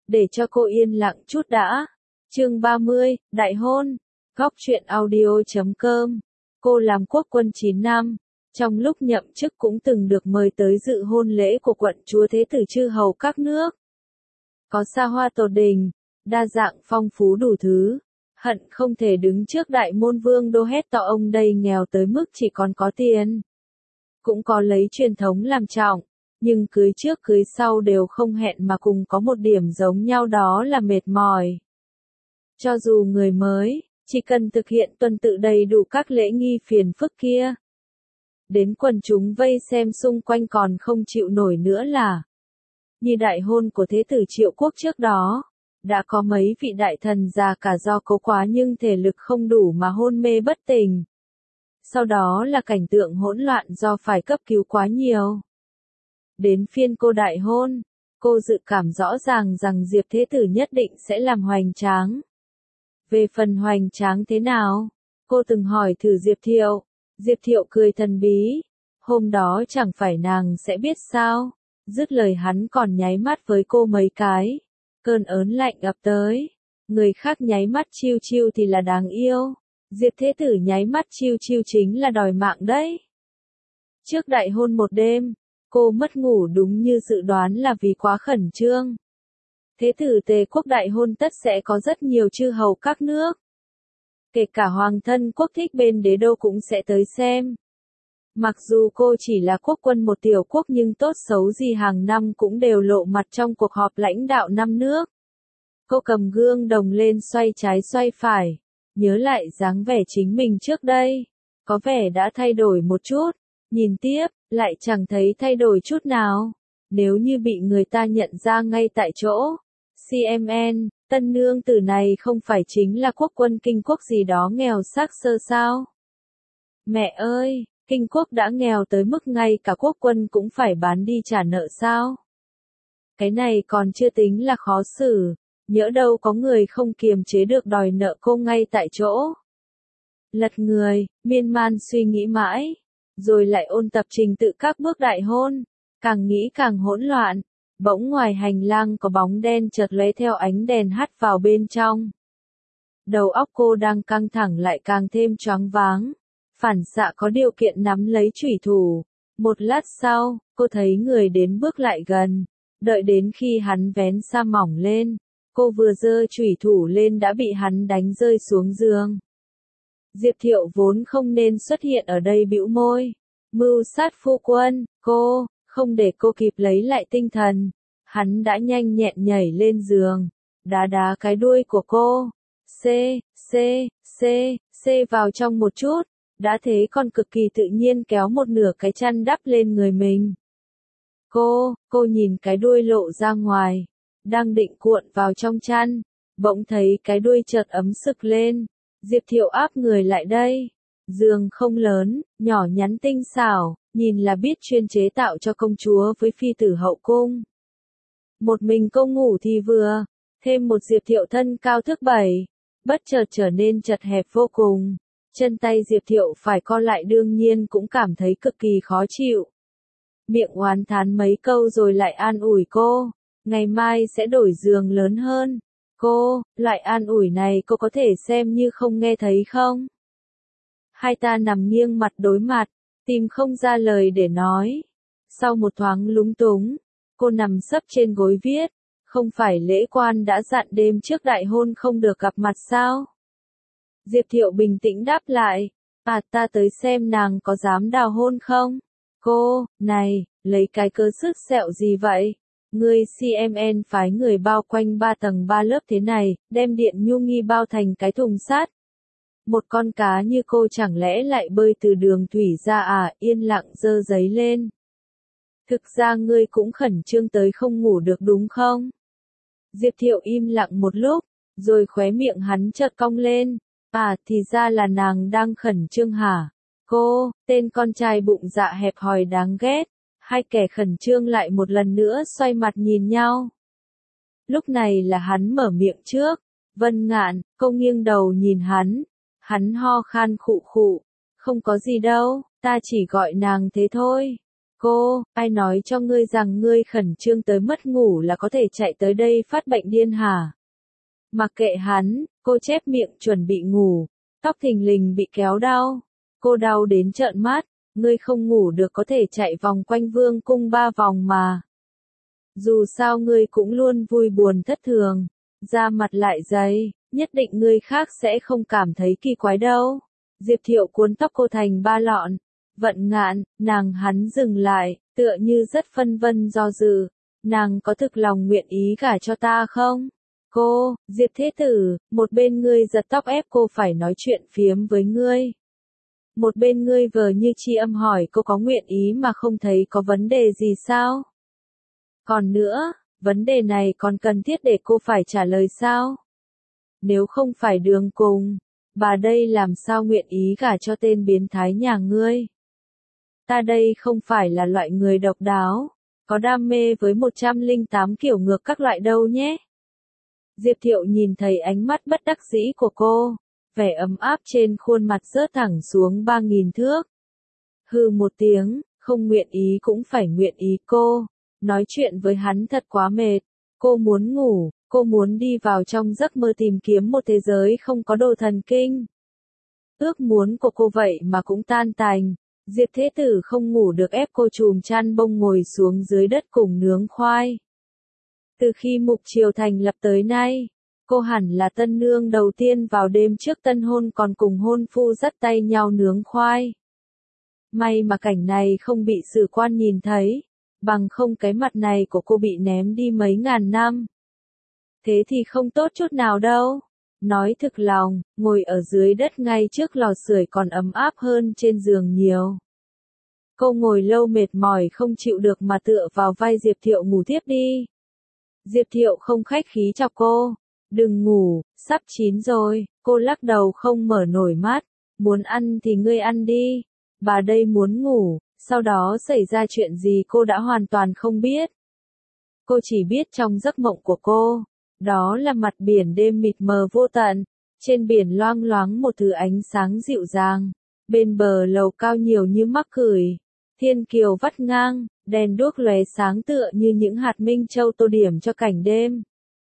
để cho cô yên lặng chút đã. Chương 30, Đại hôn. Góc truyện audio.com. Cô làm quốc quân 9 năm. Trong lúc nhậm chức cũng từng được mời tới dự hôn lễ của quận chúa thế tử chư hầu các nước. Có xa hoa tột đình, đa dạng phong phú đủ thứ. Hận không thể đứng trước đại môn vương đô hét to ông đây nghèo tới mức chỉ còn có tiền. Cũng có lấy truyền thống làm trọng, nhưng cưới trước cưới sau đều không hẹn mà cùng có một điểm giống nhau, đó là mệt mỏi. Cho dù người mới, chỉ cần thực hiện tuần tự đầy đủ các lễ nghi phiền phức kia. Đến quần chúng vây xem xung quanh còn không chịu nổi nữa là. Như đại hôn của thế tử Triệu Quốc trước đó, đã có mấy vị đại thần già cả do cố quá nhưng thể lực không đủ mà hôn mê bất tỉnh. Sau đó là cảnh tượng hỗn loạn do phải cấp cứu quá nhiều. Đến phiên cô đại hôn, cô dự cảm rõ ràng rằng Diệp Thế Tử nhất định sẽ làm hoành tráng. Về phần hoành tráng thế nào, cô từng hỏi thử Diệp Thiệu. Diệp Thiệu cười thần bí, hôm đó chẳng phải nàng sẽ biết sao. Dứt lời hắn còn nháy mắt với cô mấy cái. Cơn ớn lạnh ập tới, người khác nháy mắt chiêu chiêu thì là đáng yêu. Diệp Thế Tử nháy mắt chiêu chiêu chính là đòi mạng đấy. Trước đại hôn một đêm, cô mất ngủ đúng như dự đoán là vì quá khẩn trương. Thế tử Tề quốc đại hôn tất sẽ có rất nhiều chư hầu các nước. Kể cả hoàng thân quốc thích bên đế đô cũng sẽ tới xem. Mặc dù cô chỉ là quốc quân một tiểu quốc nhưng tốt xấu gì hàng năm cũng đều lộ mặt trong cuộc họp lãnh đạo năm nước. Cô cầm gương đồng lên xoay trái xoay phải, nhớ lại dáng vẻ chính mình trước đây. Có vẻ đã thay đổi một chút, nhìn tiếp, lại chẳng thấy thay đổi chút nào. Nếu như bị người ta nhận ra ngay tại chỗ. CMN, tân nương tử này không phải chính là quốc quân kinh quốc gì đó nghèo xác xơ sao? Mẹ ơi, kinh quốc đã nghèo tới mức ngay cả quốc quân cũng phải bán đi trả nợ sao? Cái này còn chưa tính là khó xử, nhỡ đâu có người không kiềm chế được đòi nợ cô ngay tại chỗ. Lật người, miên man suy nghĩ mãi, rồi lại ôn tập trình tự các bước đại hôn, càng nghĩ càng hỗn loạn. Bỗng ngoài hành lang có bóng đen chợt lóe theo ánh đèn hắt vào bên trong. Đầu óc cô đang căng thẳng lại càng thêm choáng váng. Phản xạ có điều kiện nắm lấy chủy thủ. Một lát sau, cô thấy người đến bước lại gần. Đợi đến khi hắn vén sa mỏng lên, cô vừa giơ chủy thủ lên đã bị hắn đánh rơi xuống giường. Diệp Thiệu vốn không nên xuất hiện ở đây bĩu môi. Mưu sát phu quân, cô. Không để cô kịp lấy lại tinh thần, hắn đã nhanh nhẹn nhảy lên giường, đá đá cái đuôi của cô, c vào trong một chút, đã thế còn cực kỳ tự nhiên kéo một nửa cái chăn đắp lên người mình. Cô nhìn cái đuôi lộ ra ngoài, đang định cuộn vào trong chăn, bỗng thấy cái đuôi chợt ấm sực lên, Diệp Thiệu áp người lại đây. Giường không lớn, nhỏ nhắn tinh xảo, nhìn là biết chuyên chế tạo cho công chúa với phi tử hậu cung. Một mình cô ngủ thì vừa, thêm một Diệp Thiệu thân cao thước 7, bất chợt trở nên chật hẹp vô cùng. Chân tay Diệp Thiệu phải co lại đương nhiên cũng cảm thấy cực kỳ khó chịu. Miệng oán thán mấy câu rồi lại an ủi cô, ngày mai sẽ đổi giường lớn hơn. Loại an ủi này cô có thể xem như không nghe thấy không? Hai ta nằm nghiêng mặt đối mặt, tìm không ra lời để nói. Sau một thoáng lúng túng, cô nằm sấp trên gối viết, không phải lễ quan đã dặn đêm trước đại hôn không được gặp mặt sao? Diệp Thiệu bình tĩnh đáp lại, ta tới xem nàng có dám đào hôn không? Này, lấy cái cớ sứt sẹo gì vậy? Ngươi CMN phái người bao quanh 3 tầng 3 lớp thế này, đem Điện Nhu Nghi bao thành cái thùng sắt. Một con cá như cô chẳng lẽ lại bơi từ đường thủy ra à? Yên lặng giơ giấy lên. Thực ra ngươi cũng khẩn trương tới không ngủ được đúng không? Diệp Thiệu im lặng một lúc, rồi khóe miệng hắn chợt cong lên. Thì ra là nàng đang khẩn trương hả? Tên con trai bụng dạ hẹp hòi đáng ghét. Hai kẻ khẩn trương lại một lần nữa xoay mặt nhìn nhau. Lúc này là hắn mở miệng trước. Vân Ngạn, cô nghiêng đầu nhìn hắn. Hắn ho khan khụ khụ. Không có gì đâu, ta chỉ gọi nàng thế thôi. Cô, ai nói cho ngươi rằng ngươi khẩn trương tới mất ngủ là có thể chạy tới đây phát bệnh điên hả? Mặc kệ hắn, cô chép miệng chuẩn bị ngủ, tóc thình lình bị kéo đau. Cô đau đến trợn mắt, ngươi không ngủ được có thể chạy vòng quanh vương cung 3 vòng mà. Dù sao ngươi cũng luôn vui buồn thất thường, da mặt lại dày, nhất định ngươi khác sẽ không cảm thấy kỳ quái đâu. Diệp Thiệu cuốn tóc cô thành 3 lọn. Vận Ngạn, nàng hắn dừng lại, tựa như rất phân vân do dự. Nàng có thực lòng nguyện ý gả cho ta không? Cô, Diệp Thế Tử, một bên ngươi giật tóc ép cô phải nói chuyện phiếm với ngươi. Một bên ngươi vờ như tri âm hỏi cô có nguyện ý mà không thấy có vấn đề gì sao? Còn nữa, vấn đề này còn cần thiết để cô phải trả lời sao? Nếu không phải đường cùng, bà đây làm sao nguyện ý gả cho tên biến thái nhà ngươi? Ta đây không phải là loại người độc đáo, có đam mê với 108 kiểu ngược các loại đâu nhé. Diệp Thiệu nhìn thấy ánh mắt bất đắc dĩ của cô, vẻ ấm áp trên khuôn mặt rớt thẳng xuống 3.000 thước. Hừ một tiếng, không nguyện ý cũng phải nguyện ý cô. Nói chuyện với hắn thật quá mệt. Cô muốn ngủ, cô muốn đi vào trong giấc mơ tìm kiếm một thế giới không có đồ thần kinh. Ước muốn của cô vậy mà cũng tan tành. Diệp Thế Tử không ngủ được ép cô chùm chăn bông ngồi xuống dưới đất cùng nướng khoai. Từ khi Mục Triều thành lập tới nay, cô hẳn là tân nương đầu tiên vào đêm trước tân hôn còn cùng hôn phu dắt tay nhau nướng khoai. May mà cảnh này không bị sử quan nhìn thấy, bằng không cái mặt này của cô bị ném đi mấy ngàn năm. Thế thì không tốt chút nào đâu. Nói thực lòng, ngồi ở dưới đất ngay trước lò sưởi còn ấm áp hơn trên giường nhiều. Cô ngồi lâu mệt mỏi không chịu được mà tựa vào vai Diệp Thiệu ngủ tiếp đi. Diệp Thiệu không khách khí chọc cô. Đừng ngủ, sắp chín rồi. Cô lắc đầu không mở nổi mắt. Muốn ăn thì ngươi ăn đi. Bà đây muốn ngủ. Sau đó xảy ra chuyện gì cô đã hoàn toàn không biết. Cô chỉ biết trong giấc mộng của cô, đó là mặt biển đêm mịt mờ vô tận. Trên biển loang loáng một thứ ánh sáng dịu dàng. Bên bờ lầu cao nhiều như mắc cười. Thiên kiều vắt ngang, đèn đuốc lóe sáng tựa như những hạt minh châu tô điểm cho cảnh đêm.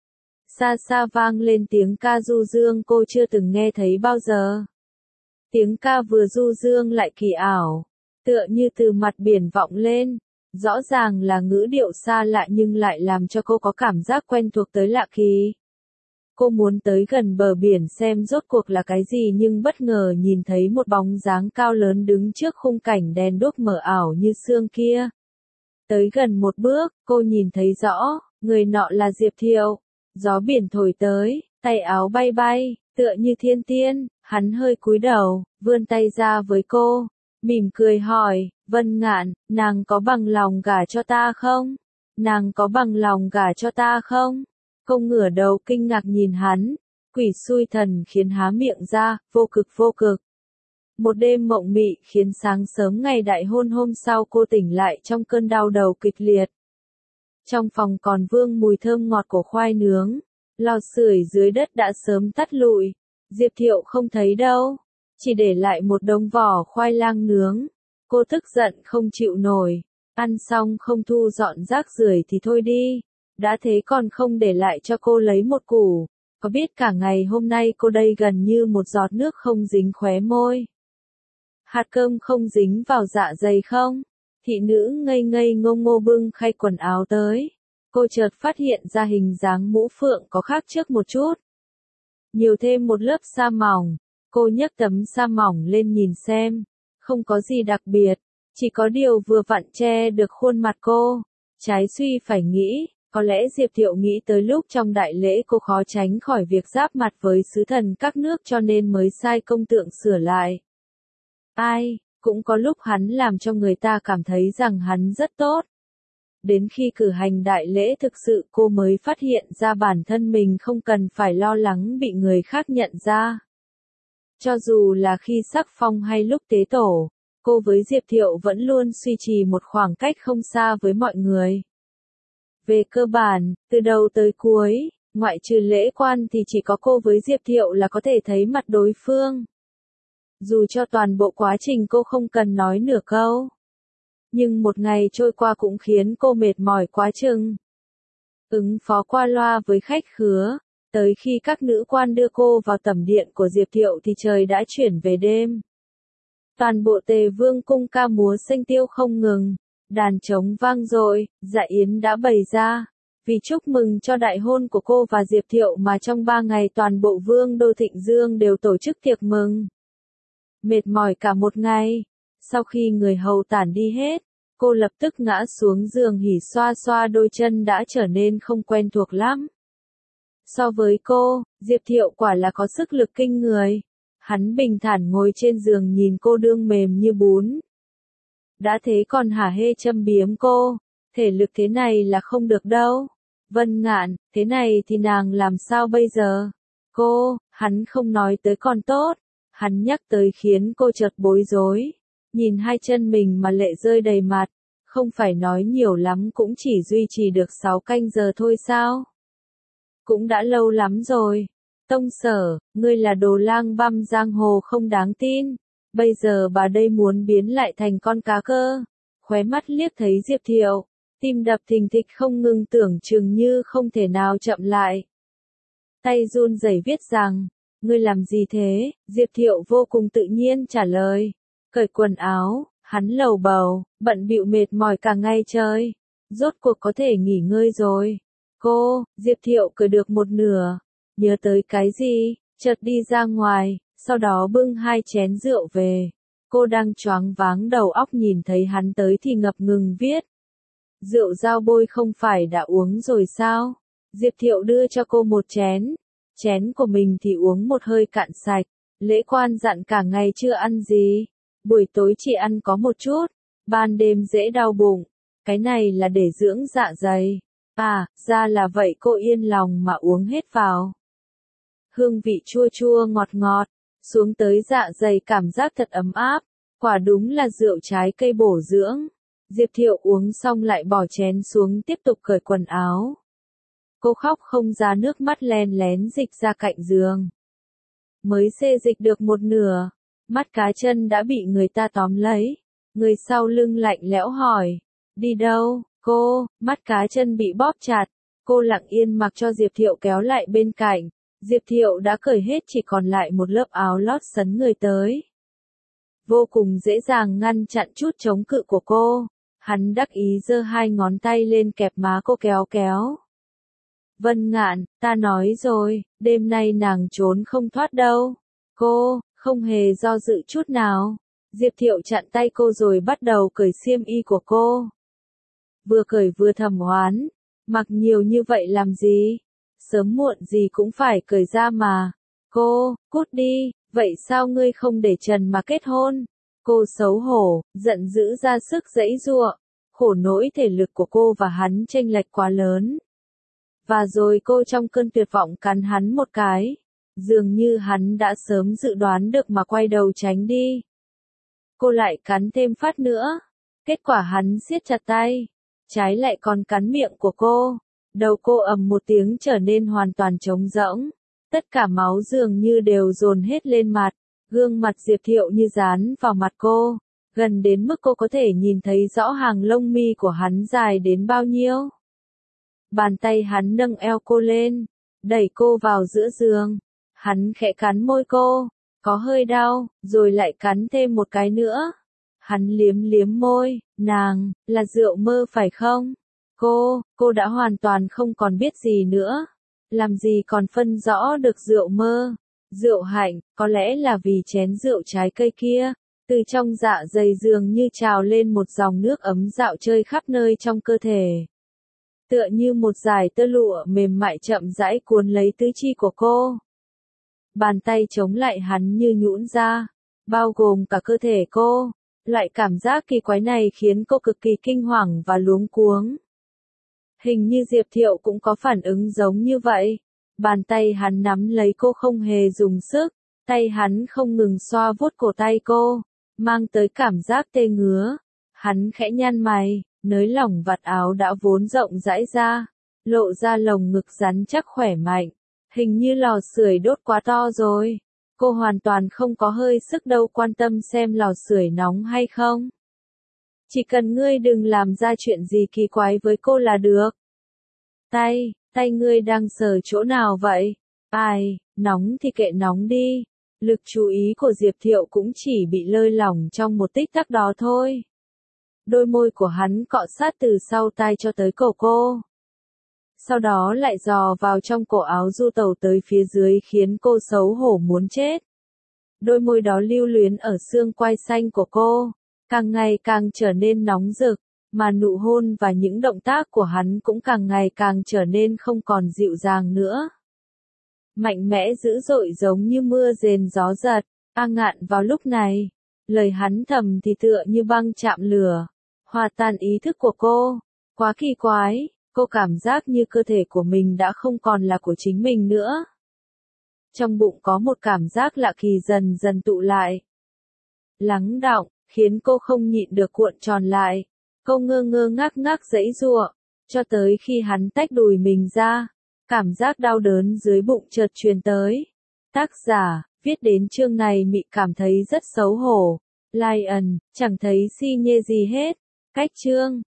Xa xa vang lên tiếng ca du dương cô chưa từng nghe thấy bao giờ. Tiếng ca vừa du dương lại kỳ ảo, tựa như từ mặt biển vọng lên. Rõ ràng là ngữ điệu xa lạ nhưng lại làm cho cô có cảm giác quen thuộc tới lạ kỳ. Cô muốn tới gần bờ biển xem rốt cuộc là cái gì nhưng bất ngờ nhìn thấy một bóng dáng cao lớn đứng trước khung cảnh đèn đuốc mờ ảo như sương kia. Tới gần một bước, cô nhìn thấy rõ, người nọ là Diệp Thiệu. Gió biển thổi tới, tay áo bay bay, tựa như thiên tiên, hắn hơi cúi đầu, vươn tay ra với cô, mỉm cười hỏi, Vân Ngạn, nàng có bằng lòng gả cho ta không? Nàng có bằng lòng gả cho ta không? Cô ngửa đầu kinh ngạc nhìn hắn, quỷ xui thần khiến há miệng ra, vô cực vô cực. Một đêm mộng mị khiến sáng sớm ngày đại hôn hôm sau cô tỉnh lại trong cơn đau đầu kịch liệt. Trong phòng còn vương mùi thơm ngọt của khoai nướng, lò sưởi dưới đất đã sớm tắt lụi, Diệp Thiệu không thấy đâu, chỉ để lại một đống vỏ khoai lang nướng. Cô tức giận không chịu nổi, ăn xong không thu dọn rác rưởi thì thôi đi, đã thế còn không để lại cho cô lấy một củ, có biết cả ngày hôm nay cô đây gần như một giọt nước không dính khóe môi. Hạt cơm không dính vào dạ dày không? Thị nữ ngây ngây ngô ngô bưng khay quần áo tới. Cô chợt phát hiện ra hình dáng mũ phượng có khác trước một chút. Nhiều thêm một lớp sa mỏng. Cô nhấc tấm sa mỏng lên nhìn xem. Không có gì đặc biệt. Chỉ có điều vừa vặn che được khuôn mặt cô. Trái suy phải nghĩ. Có lẽ Diệp Thiệu nghĩ tới lúc trong đại lễ cô khó tránh khỏi việc giáp mặt với sứ thần các nước cho nên mới sai công tượng sửa lại. Ai, cũng có lúc hắn làm cho người ta cảm thấy rằng hắn rất tốt. Đến khi cử hành đại lễ thực sự cô mới phát hiện ra bản thân mình không cần phải lo lắng bị người khác nhận ra. Cho dù là khi sắc phong hay lúc tế tổ, cô với Diệp Thiệu vẫn luôn duy trì một khoảng cách không xa với mọi người. Về cơ bản, từ đầu tới cuối, ngoại trừ lễ quan thì chỉ có cô với Diệp Thiệu là có thể thấy mặt đối phương. Dù cho toàn bộ quá trình cô không cần nói nửa câu. Nhưng một ngày trôi qua cũng khiến cô mệt mỏi quá chừng. Ứng phó qua loa với khách khứa, tới khi các nữ quan đưa cô vào tẩm điện của Diệp Thiệu thì trời đã chuyển về đêm. Toàn bộ Tề Vương cung ca múa xênh tiêu không ngừng, đàn trống vang dội, dạ yến đã bày ra. Vì chúc mừng cho đại hôn của cô và Diệp Thiệu mà trong 3 ngày toàn bộ Vương đô Thịnh Dương đều tổ chức tiệc mừng. Mệt mỏi cả một ngày, sau khi người hầu tản đi hết, cô lập tức ngã xuống giường hỉ xoa xoa đôi chân đã trở nên không quen thuộc lắm. So với cô, Diệp Thiệu quả là có sức lực kinh người. Hắn bình thản ngồi trên giường nhìn cô đương mềm như bún. Đã thế còn hả hê châm biếm cô, thể lực thế này là không được đâu. Vân Ngạn, thế này thì nàng làm sao bây giờ? Hắn không nói tới còn tốt, hắn nhắc tới khiến cô chợt bối rối. Nhìn hai chân mình mà lệ rơi đầy mặt, không phải nói nhiều lắm cũng chỉ duy trì được 6 canh giờ thôi sao? Cũng đã lâu lắm rồi. Tông Sở, ngươi là đồ lang băm giang hồ không đáng tin. Bây giờ bà đây muốn biến lại thành con cá cơ. Khóe mắt liếc thấy Diệp Thiệu, tim đập thình thịch không ngừng tưởng chừng như không thể nào chậm lại. Tay run rẩy viết rằng, ngươi làm gì thế? Diệp Thiệu vô cùng tự nhiên trả lời. Cởi quần áo, hắn lầu bầu, bận bịu mệt mỏi cả ngày trời. Rốt cuộc có thể nghỉ ngơi rồi. Diệp Thiệu cởi được một nửa. Nhớ tới cái gì, chợt đi ra ngoài, sau đó bưng 2 chén rượu về. Cô đang choáng váng đầu óc nhìn thấy hắn tới thì ngập ngừng viết. Rượu dao bôi không phải đã uống rồi sao? Diệp Thiệu đưa cho cô một chén. Chén của mình thì uống một hơi cạn sạch. Lễ quan dặn cả ngày chưa ăn gì. Buổi tối chỉ ăn có một chút. Ban đêm dễ đau bụng. Cái này là để dưỡng dạ dày. À, ra là vậy, cô yên lòng mà uống hết vào. Hương vị chua chua ngọt ngọt, xuống tới dạ dày cảm giác thật ấm áp, quả đúng là rượu trái cây bổ dưỡng. Diệp Thiệu uống xong lại bỏ chén xuống tiếp tục cởi quần áo. Cô khóc không ra nước mắt len lén dịch ra cạnh giường. Mới xê dịch được một nửa, mắt cá chân đã bị người ta tóm lấy. Người sau lưng lạnh lẽo hỏi, đi đâu? Mắt cá chân bị bóp chặt. Cô lặng yên mặc cho Diệp Thiệu kéo lại bên cạnh. Diệp Thiệu đã cởi hết chỉ còn lại một lớp áo lót sấn người tới. Vô cùng dễ dàng ngăn chặn chút chống cự của cô. Hắn đắc ý giơ 2 ngón tay lên kẹp má cô kéo kéo. Vân Ngạn, ta nói rồi, đêm nay nàng trốn không thoát đâu. Không hề do dự chút nào. Diệp Thiệu chặn tay cô rồi bắt đầu cởi xiêm y của cô. Vừa cởi vừa thầm oán, mặc nhiều như vậy làm gì? Sớm muộn gì cũng phải cởi ra mà. Cút đi, vậy sao ngươi không để Trần mà kết hôn? Cô xấu hổ, giận dữ ra sức giãy giụa. Khổ nỗi thể lực của cô và hắn chênh lệch quá lớn. Và rồi cô trong cơn tuyệt vọng cắn hắn một cái. Dường như hắn đã sớm dự đoán được mà quay đầu tránh đi. Cô lại cắn thêm phát nữa. Kết quả hắn siết chặt tay. Trái lại còn cắn miệng của cô. Đầu cô ầm một tiếng trở nên hoàn toàn trống rỗng. Tất cả máu dường như đều dồn hết lên mặt. Gương mặt Diệp Thiệu như dán vào mặt cô. Gần đến mức cô có thể nhìn thấy rõ hàng lông mi của hắn dài đến bao nhiêu. Bàn tay hắn nâng eo cô lên. Đẩy cô vào giữa giường. Hắn khẽ cắn môi cô. Có hơi đau, rồi lại cắn thêm một cái nữa. Hắn liếm liếm môi, nàng, là rượu mơ phải không? Cô đã hoàn toàn không còn biết gì nữa. Làm gì còn phân rõ được rượu mơ, rượu hạnh, có lẽ là vì chén rượu trái cây kia. Từ trong dạ dày dường như trào lên một dòng nước ấm dạo chơi khắp nơi trong cơ thể. Tựa như một dải tơ lụa mềm mại chậm rãi cuốn lấy tứ chi của cô. Bàn tay chống lại hắn như nhũn ra, bao gồm cả cơ thể cô. Loại cảm giác kỳ quái này khiến cô cực kỳ kinh hoàng và luống cuống. Hình như Diệp Thiệu cũng có phản ứng giống như vậy. Bàn tay hắn nắm lấy cô không hề dùng sức, tay hắn không ngừng xoa vuốt cổ tay cô, mang tới cảm giác tê ngứa. Hắn khẽ nhăn mày, nới lỏng vạt áo đã vốn rộng rãi ra, lộ ra lồng ngực rắn chắc khỏe mạnh. Hình như lò sưởi đốt quá to rồi. Cô hoàn toàn không có hơi sức đâu quan tâm xem lò sưởi nóng hay không. Chỉ cần ngươi đừng làm ra chuyện gì kỳ quái với cô là được. Tay ngươi đang sờ chỗ nào vậy? Ai, nóng thì kệ nóng đi. Lực chú ý của Diệp Thiệu cũng chỉ bị lơi lỏng trong một tích tắc đó thôi. Đôi môi của hắn cọ sát từ sau tai cho tới cổ cô. Sau đó lại dò vào trong cổ áo du tẩu tới phía dưới khiến cô xấu hổ muốn chết. Đôi môi đó lưu luyến ở xương quai xanh của cô, càng ngày càng trở nên nóng rực, mà nụ hôn và những động tác của hắn cũng càng ngày càng trở nên không còn dịu dàng nữa. Mạnh mẽ dữ dội giống như mưa rền gió giật, A Ngạn vào lúc này, lời hắn thầm thì tựa như băng chạm lửa, hòa tan ý thức của cô. Quá kỳ quái, cô cảm giác như cơ thể của mình đã không còn là của chính mình nữa. Trong bụng có một cảm giác lạ kỳ dần dần tụ lại. Lắng đọng, khiến cô không nhịn được cuộn tròn lại. Cô ngơ ngơ ngác ngác giãy giụa, cho tới khi hắn tách đùi mình ra, cảm giác đau đớn dưới bụng chợt truyền tới. Tác giả, viết đến chương này Mị cảm thấy rất xấu hổ. Lion, chẳng thấy si nhê gì hết. Cách chương